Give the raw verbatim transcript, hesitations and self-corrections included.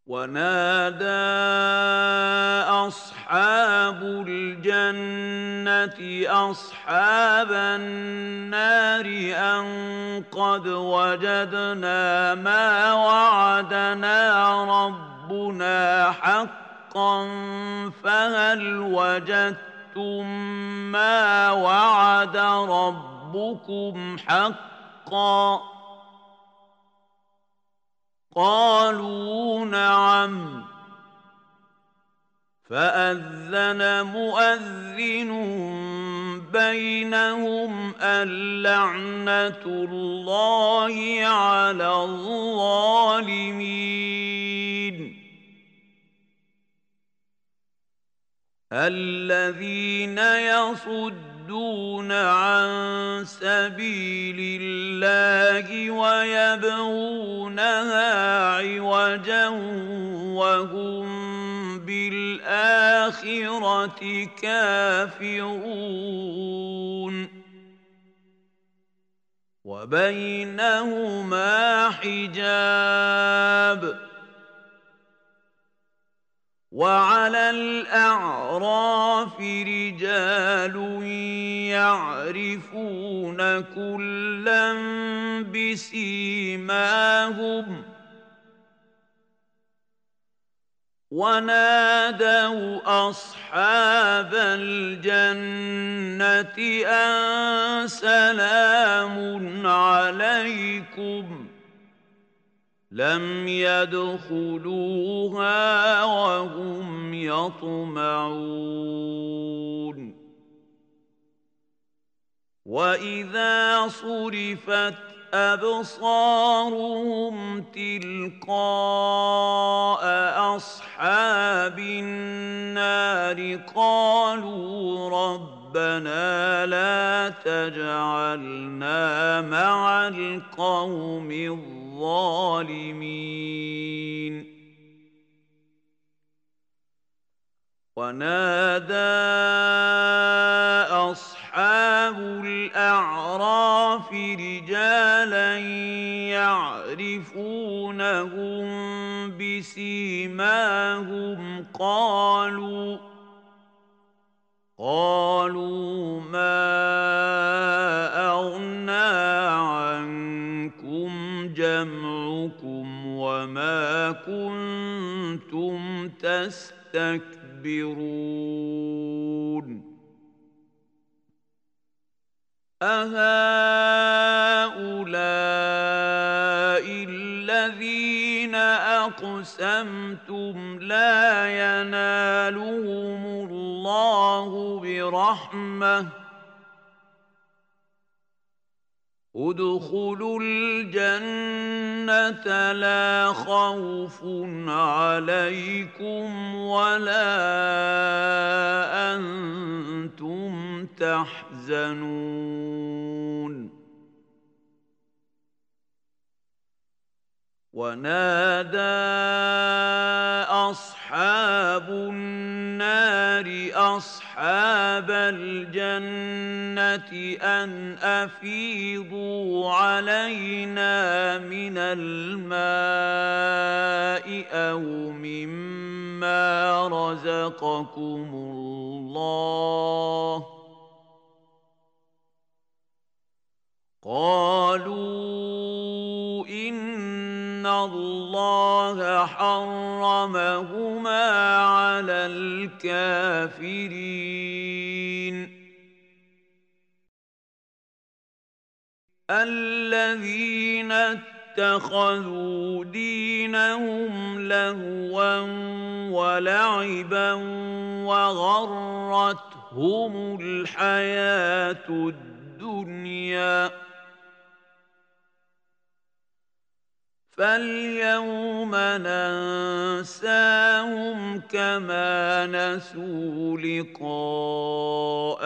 ونادى أصحاب الجنة أصحاب النار أن قد وجدنا ما وعدنا ربنا حقا فهل وجدتم ما وعد ربكم حقا قالوا نعم فأذن مؤذن بينهم اللعنة الله على الظالمين الذين يصدون عن سبيل الله ويبغونها عوجا وهم بالآخرة كافرون وبينهما حجاب وعلى الأعراف رجال يعرفون كلا بسيماهم ونادوا أصحاب الجنة أن سلام عليكم لم يدخلوها وهم يطمعون وإذا صرفت أبصارهم تلقاء أصحاب النار قالوا ربنا لا تجعلنا مع القوم الظالمين ونادى أصحاب الأعراف رجالا يعرفونهم بسيماهم قالوا قالوا ما أغنى عنكم جمعكم وما كنتم تستكبرون أهؤلاء الذين أقسمتم لا ينالهم الله برحمة ادخلوا الجنة لا خوف عليكم ولا أنتم تحزنون ونادى أصحاب النار أصحاب الجنة أن أفيضوا علينا من الماء أو مما رزقكم الله قالوا إن الله حرمهما على الكافرين الذين اتخذوا دينهم لهوا ولعبا وغرتهم الحياة الدنيا فاليوم ننساهم كما نسوا لقاء